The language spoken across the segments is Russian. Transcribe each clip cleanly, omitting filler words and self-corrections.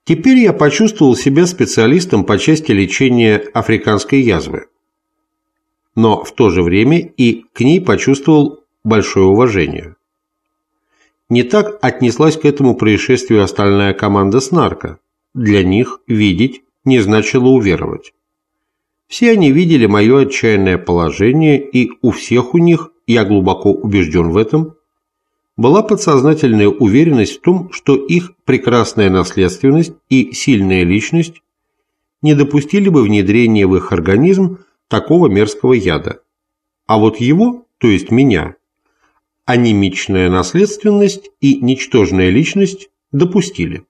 Теперь я почувствовал себя специалистом по части лечения африканской язвы, но в то же время и к ней почувствовал большое уважение. Не так отнеслась к этому происшествию остальная команда СНАРКа. Для них видеть не значило уверовать. Все они видели мое отчаянное положение, и у всех у них, я глубоко убежден в этом, была подсознательная уверенность в том, что их прекрасная наследственность и сильная личность не допустили бы внедрения в их организм такого мерзкого яда. А вот его, то есть меня, анемичная наследственность и ничтожная личность допустили.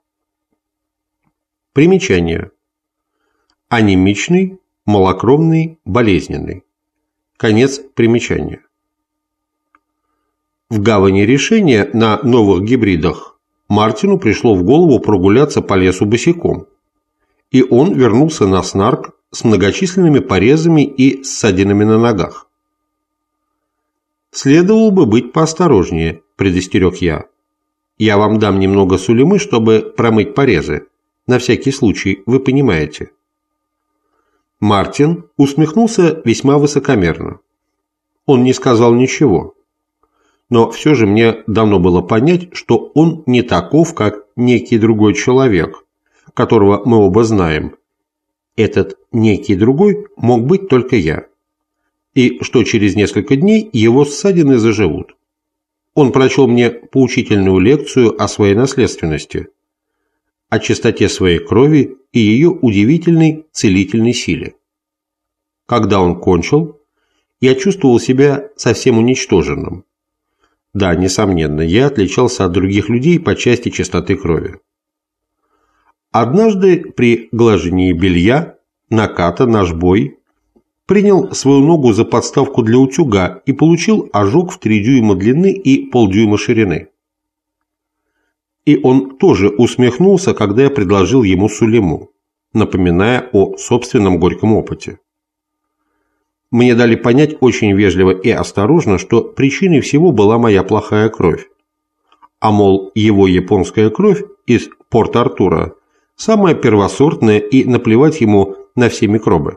Примечание. Анемичный, малокровный, болезненный. Конец примечания. В гавани решения на новых гибридах Мартину пришло в голову прогуляться по лесу босиком, и он вернулся на СНАРК с многочисленными порезами и ссадинами на ногах. «Следовало бы быть поосторожнее», – предостерег я. «Я вам дам немного сулемы, чтобы промыть порезы. На всякий случай, вы понимаете». Мартин усмехнулся весьма высокомерно. Он не сказал ничего. Но все же мне давно было понять, что он не таков, как некий другой человек, которого мы оба знаем. Этот некий другой мог быть только я. И что через несколько дней его ссадины заживут. Он прочел мне поучительную лекцию о своей наследственности, о чистоте своей крови и ее удивительной целительной силе. Когда он кончил, я чувствовал себя совсем уничтоженным. Да, несомненно, я отличался от других людей по части чистоты крови. Однажды при глажении белья Наката, наш бой, принял свою ногу за подставку для утюга и получил ожог в 3 дюйма длины и полдюйма ширины. И он тоже усмехнулся, когда я предложил ему сулему, напоминая о собственном горьком опыте. Мне дали понять очень вежливо и осторожно, что причиной всего была моя плохая кровь. А мол, его японская кровь из Порт-Артура самая первосортная и наплевать ему на все микробы.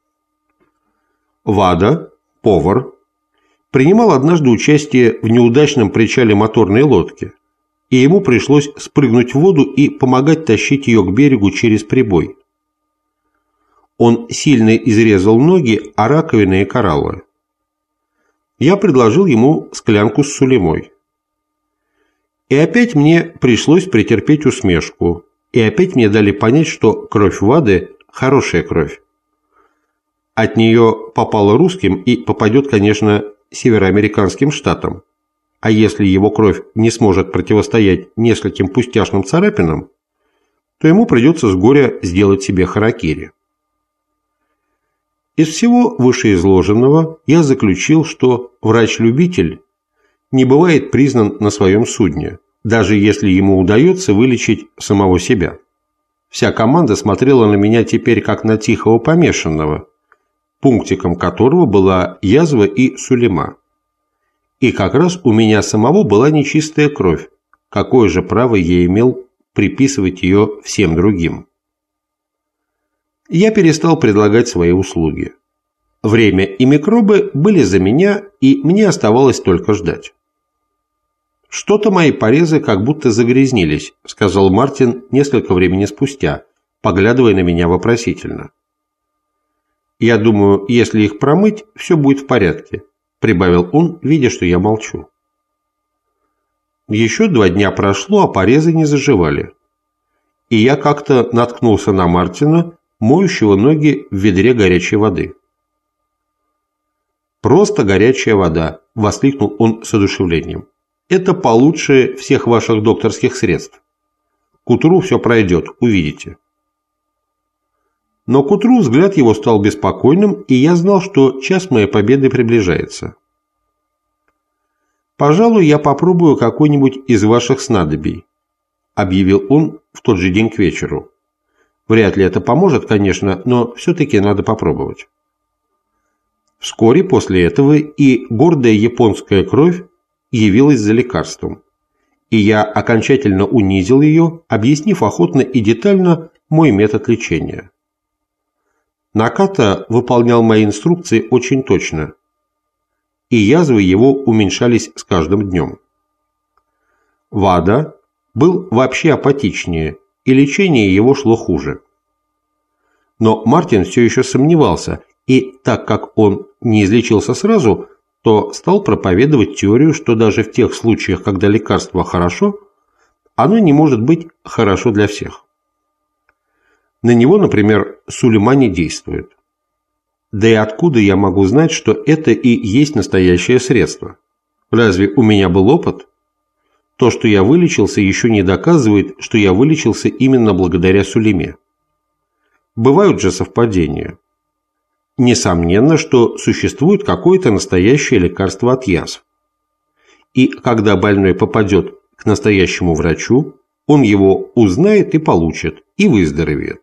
Вада, повар, принимал однажды участие в неудачном причале моторной лодки, и ему пришлось спрыгнуть в воду и помогать тащить ее к берегу через прибой. Он сильно изрезал ноги о раковины и кораллы. Я предложил ему склянку с сулемой. И опять мне пришлось претерпеть усмешку, и опять мне дали понять, что кровь Вады – хорошая кровь. От нее попало русским и попадет, конечно, североамериканским штатам. А если его кровь не сможет противостоять нескольким пустяшным царапинам, то ему придется с горя сделать себе харакири. Из всего вышеизложенного я заключил, что врач-любитель не бывает признан на своем судне, даже если ему удается вылечить самого себя. Вся команда смотрела на меня теперь как на тихого помешанного, пунктиком которого была язва и сулема. И как раз у меня самого была нечистая кровь, какое же право я имел приписывать ее всем другим. Я перестал предлагать свои услуги. Время и микробы были за меня, и мне оставалось только ждать. «Что-то мои порезы как будто загрязнились», — сказал Мартин несколько времени спустя, поглядывая на меня вопросительно. «Я думаю, если их промыть, все будет в порядке», — прибавил он, видя, что я молчу. Еще 2 дня прошло, а порезы не заживали. И я как-то наткнулся на Мартина, моющего ноги в ведре горячей воды. «Просто горячая вода», – воскликнул он с одушевлением. «Это получше всех ваших докторских средств. К утру все пройдет, увидите». Но к утру взгляд его стал беспокойным, и я знал, что час моей победы приближается. «Пожалуй, я попробую какой-нибудь из ваших снадобий», – объявил он в тот же день к вечеру. «Вряд ли это поможет, конечно, но все-таки надо попробовать». Вскоре после этого и гордая японская кровь явилась за лекарством, и я окончательно унизил ее, объяснив охотно и детально мой метод лечения. Наката выполнял мои инструкции очень точно, и язвы его уменьшались с каждым днем. Вада был вообще апатичнее, и лечение его шло хуже. Но Мартин все еще сомневался, и так как он не излечился сразу, то стал проповедовать теорию, что даже в тех случаях, когда лекарство хорошо, оно не может быть хорошо для всех. На него, например, Сулейма не действует. Да и откуда я могу знать, что это и есть настоящее средство? Разве у меня был опыт? То, что я вылечился, еще не доказывает, что я вылечился именно благодаря Сулейме. Бывают же совпадения. Несомненно, что существует какое-то настоящее лекарство от язв. И когда больной попадет к настоящему врачу, он его узнает и получит, и выздоровеет.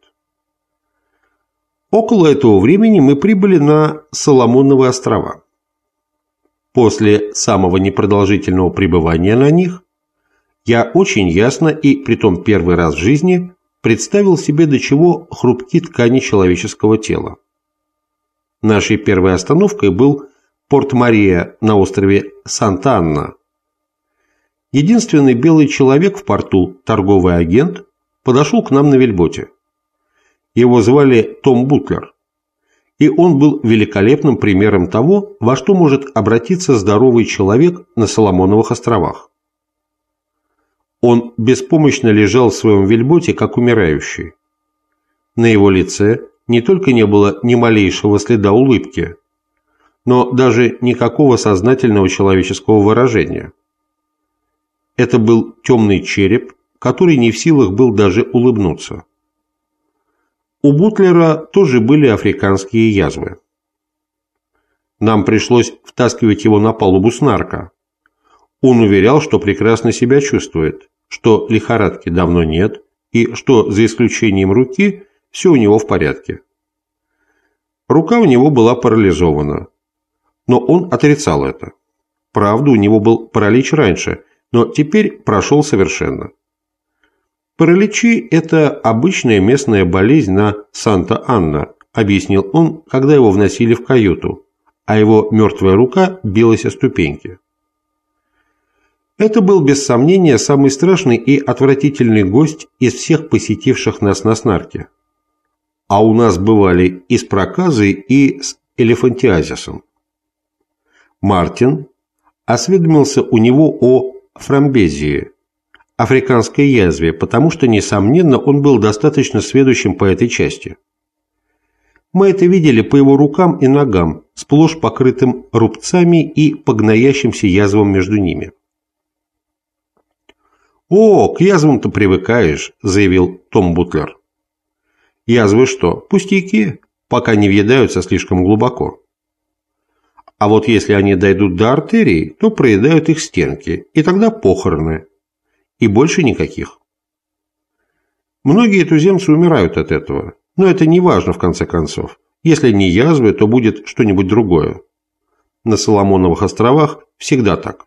Около этого времени мы прибыли на Соломоновы острова. После самого непродолжительного пребывания на них я очень ясно и притом первый раз в жизни представил себе, до чего хрупки ткани человеческого тела. Нашей первой остановкой был Порт-Мария на острове Санта-Анна. Единственный белый человек в порту, торговый агент, подошел к нам на вельботе. Его звали Том Бутлер, и он был великолепным примером того, во что может обратиться здоровый человек на Соломоновых островах. Он беспомощно лежал в своем вельботе, как умирающий. На его лице не только не было ни малейшего следа улыбки, но даже никакого сознательного человеческого выражения. Это был темный череп, который не в силах был даже улыбнуться. У Бутлера тоже были африканские язвы. Нам пришлось втаскивать его на палубу снарка. Он уверял, что прекрасно себя чувствует, что лихорадки давно нет и что, за исключением руки, все у него в порядке. Рука у него была парализована, но он отрицал это. Правда, у него был паралич раньше, но теперь прошел совершенно. Параличи – это обычная местная болезнь на Санта-Анна, объяснил он, когда его вносили в каюту, а его мертвая рука билась о ступеньки. Это был, без сомнения, самый страшный и отвратительный гость из всех посетивших нас на снарке. А у нас бывали и с проказой, и с элефантиазисом. Мартин осведомился у него о фрамбезии, африканской язве, потому что, несомненно, он был достаточно сведущим по этой части. Мы это видели по его рукам и ногам, сплошь покрытым рубцами и погноящимся язвам между ними. «О, к язвам-то привыкаешь», – заявил Том Бутлер. «Язвы что? Пустяки, пока не въедаются слишком глубоко. А вот если они дойдут до артерий, то проедают их стенки, и тогда похороны. И больше никаких. Многие туземцы умирают от этого, но это не важно в конце концов. Если не язвы, то будет что-нибудь другое. На Соломоновых островах всегда так».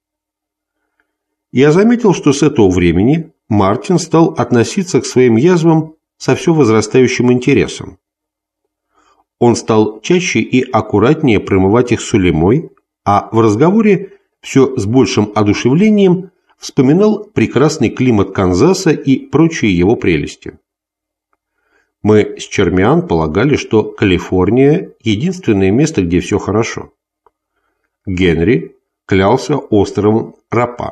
Я заметил, что с этого времени Мартин стал относиться к своим язвам со все возрастающим интересом. Он стал чаще и аккуратнее промывать их Сулеймой, а в разговоре все с большим одушевлением вспоминал прекрасный климат Канзаса и прочие его прелести. Мы с Чермиан полагали, что Калифорния – единственное место, где все хорошо. Генри клялся островом Рапа.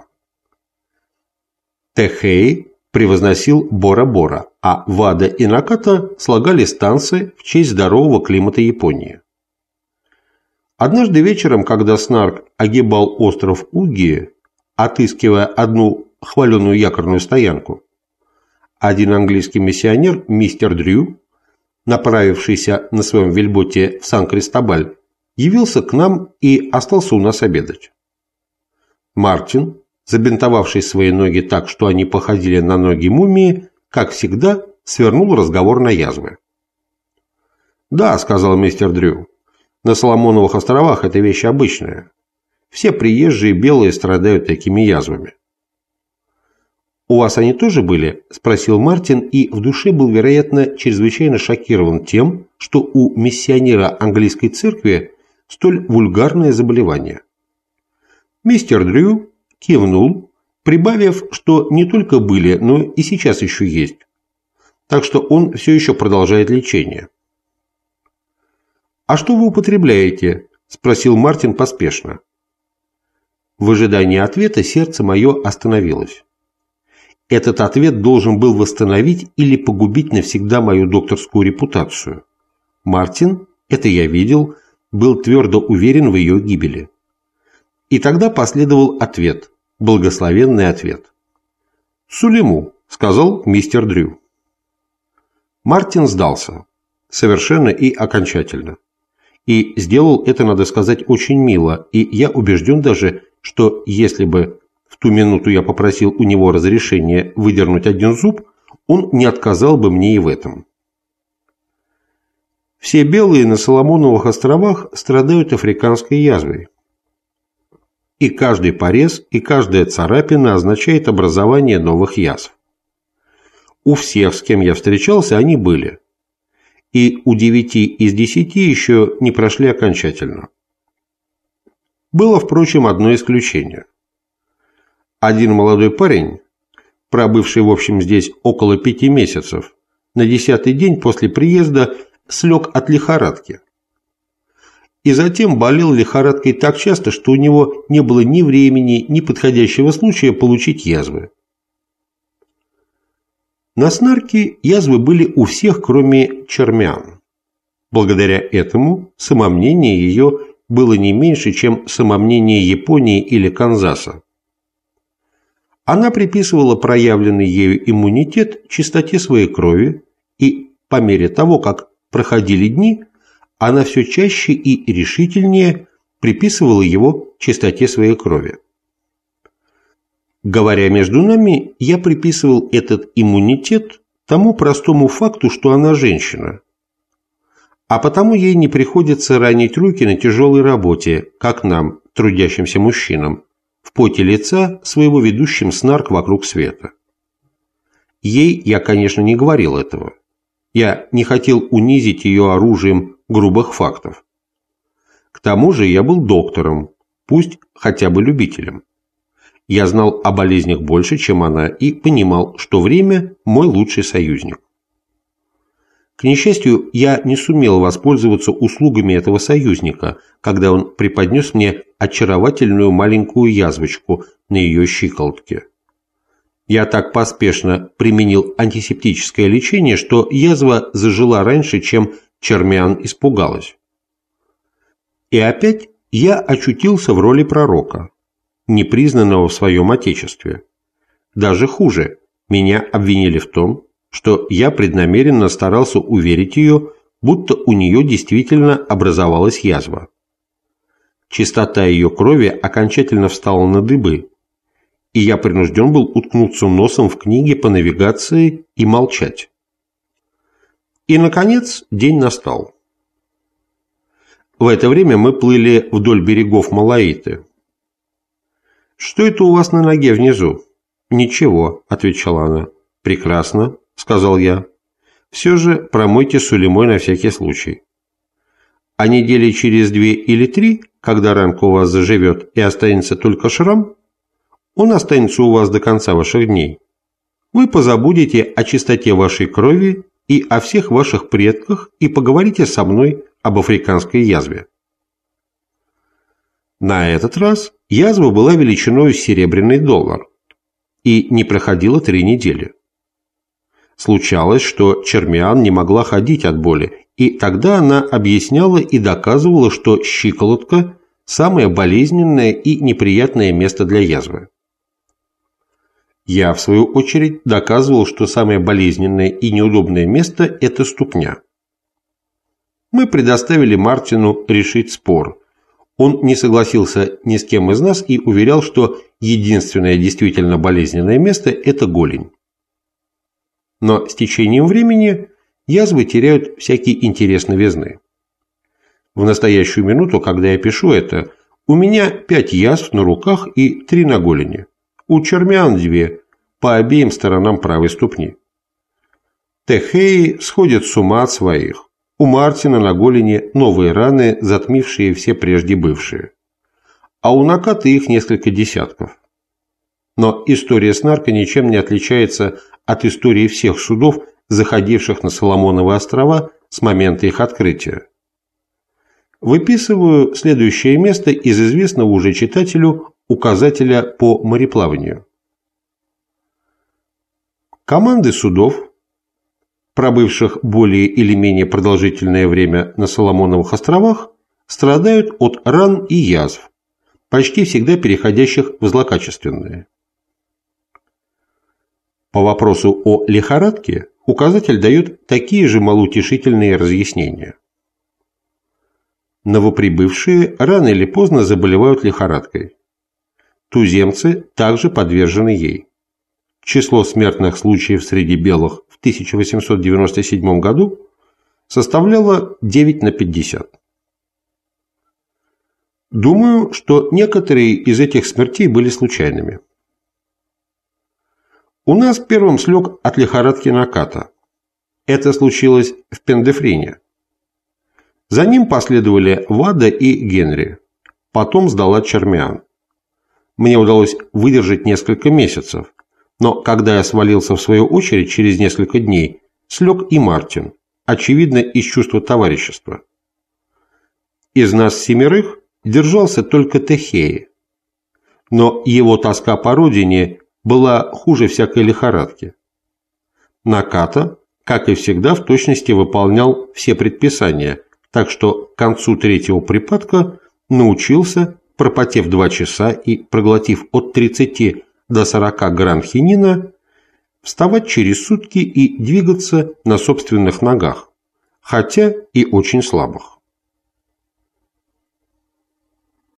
Техей превозносил Бора-Бора, а Вада и Наката слагали станции в честь здорового климата Японии. Однажды вечером, когда Снарк огибал остров Уги, отыскивая одну хваленую якорную стоянку, один английский миссионер, мистер Дрю, направившийся на своем вельботе в Сан-Кристобаль, явился к нам и остался у нас обедать. Мартин, забинтовавший свои ноги так, что они походили на ноги мумии, как всегда, свернул разговор на язвы. «Да», — сказал мистер Дрю, — «на Соломоновых островах это вещь обычная. Все приезжие белые страдают такими язвами». «У вас они тоже были?» – спросил Мартин и в душе был, вероятно, чрезвычайно шокирован тем, что у миссионера английской церкви столь вульгарное заболевание. Мистер Дрю кивнул, прибавив, что не только были, но и сейчас еще есть. Так что он все еще продолжает лечение. «А что вы употребляете?» – спросил Мартин поспешно. В ожидании ответа сердце мое остановилось. Этот ответ должен был восстановить или погубить навсегда мою докторскую репутацию. Мартин, это я видел, был твердо уверен в ее гибели. И тогда последовал ответ, благословенный ответ. «Сулейму», – сказал мистер Дрю. Мартин сдался, совершенно и окончательно. И сделал это, надо сказать, очень мило, и я убежден даже, что если бы в ту минуту я попросил у него разрешения выдернуть один зуб, он не отказал бы мне и в этом. Все белые на Соломоновых островах страдают африканской язвой. И каждый порез, и каждая царапина означает образование новых язв. У всех, с кем я встречался, они были. И у 9 из 10 еще не прошли окончательно. Было, впрочем, одно исключение. Один молодой парень, пробывший в общем здесь около 5 месяцев, на 10-й день после приезда слег от лихорадки. И затем болел лихорадкой так часто, что у него не было ни времени, ни подходящего случая получить язвы. На Снарке язвы были у всех, кроме Чермиан. Благодаря этому самомнение ее было не меньше, чем самомнение Японии или Канзаса. Она приписывала проявленный ею иммунитет чистоте своей крови, и по мере того, как проходили дни, она все чаще и решительнее приписывала его чистоте своей крови. Говоря между нами, я приписывал этот иммунитет тому простому факту, что она женщина, а потому ей не приходится ранить руки на тяжелой работе, как нам, трудящимся мужчинам, в поте лица своего ведущим Снарк вокруг света. Ей я, конечно, не говорил этого. Я не хотел унизить ее оружием грубых фактов. К тому же я был доктором, пусть хотя бы любителем. Я знал о болезнях больше, чем она, и понимал, что время – мой лучший союзник. К несчастью, я не сумел воспользоваться услугами этого союзника, когда он преподнес мне очаровательную маленькую язвочку на ее щиколотке. Я так поспешно применил антисептическое лечение, что язва зажила раньше, чем Чермиан испугалась. И опять я очутился в роли пророка, непризнанного в своем отечестве. Даже хуже, меня обвинили в том, что я преднамеренно старался уверить ее, будто у нее действительно образовалась язва. Чистота ее крови окончательно встала на дыбы, и я принужден был уткнуться носом в книги по навигации и молчать. И, наконец, день настал. В это время мы плыли вдоль берегов Малаиты. «Что это у вас на ноге внизу?» «Ничего», – отвечала она. «Прекрасно», – сказал я. «Все же промойте сулеймой на всякий случай. А недели через 2 или 3, когда ранка у вас заживет и останется только шрам, он останется у вас до конца ваших дней. Вы позабудете о чистоте вашей крови и о всех ваших предках и поговорите со мной об африканской язве». На этот раз язва была величиной серебряный доллар и не проходила 3 недели. Случалось, что Чермиан не могла ходить от боли, и тогда она объясняла и доказывала, что щиколотка – самое болезненное и неприятное место для язвы. Я, в свою очередь, доказывал, что самое болезненное и неудобное место – это ступня. Мы предоставили Мартину решить спор. Он не согласился ни с кем из нас и уверял, что единственное действительно болезненное место – это голень. Но с течением времени язвы теряют всякий интерес новизны. В настоящую минуту, когда я пишу это, у меня 5 язв на руках и 3 на голени. У Чермиан 2, по обеим сторонам правой ступни. Техеи сходят с ума от своих. У Мартина на голени новые раны, затмившие все прежде бывшие. А у Наката их несколько десятков. Но история Снарка ничем не отличается от истории всех судов, заходивших на Соломоновы острова с момента их открытия. Выписываю следующее место из известного уже читателю указателя по мореплаванию. Команды судов, пробывших более или менее продолжительное время на Соломоновых островах, страдают от ран и язв, почти всегда переходящих в злокачественные. По вопросу о лихорадке указатель дает такие же малоутешительные разъяснения. Новоприбывшие рано или поздно заболевают лихорадкой. Туземцы также подвержены ей. Число смертных случаев среди белых в 1897 году составляло 9 на 50. Думаю, что некоторые из этих смертей были случайными. У нас первым слег от лихорадки Наката. Это случилось в Пендефрине. За ним последовали Вада и Генри. Потом сдала Чермиан. Мне удалось выдержать несколько месяцев, но когда я свалился в свою очередь через несколько дней, слег и Мартин, очевидно из чувства товарищества. Из нас 7 держался только Техеи, но его тоска по родине была хуже всякой лихорадки. Наката, как и всегда, в точности выполнял все предписания, так что к концу 3-го припадка научился, пропотев 2 часа и проглотив от 30 до 40 грамм хинина, вставать через сутки и двигаться на собственных ногах, хотя и очень слабых.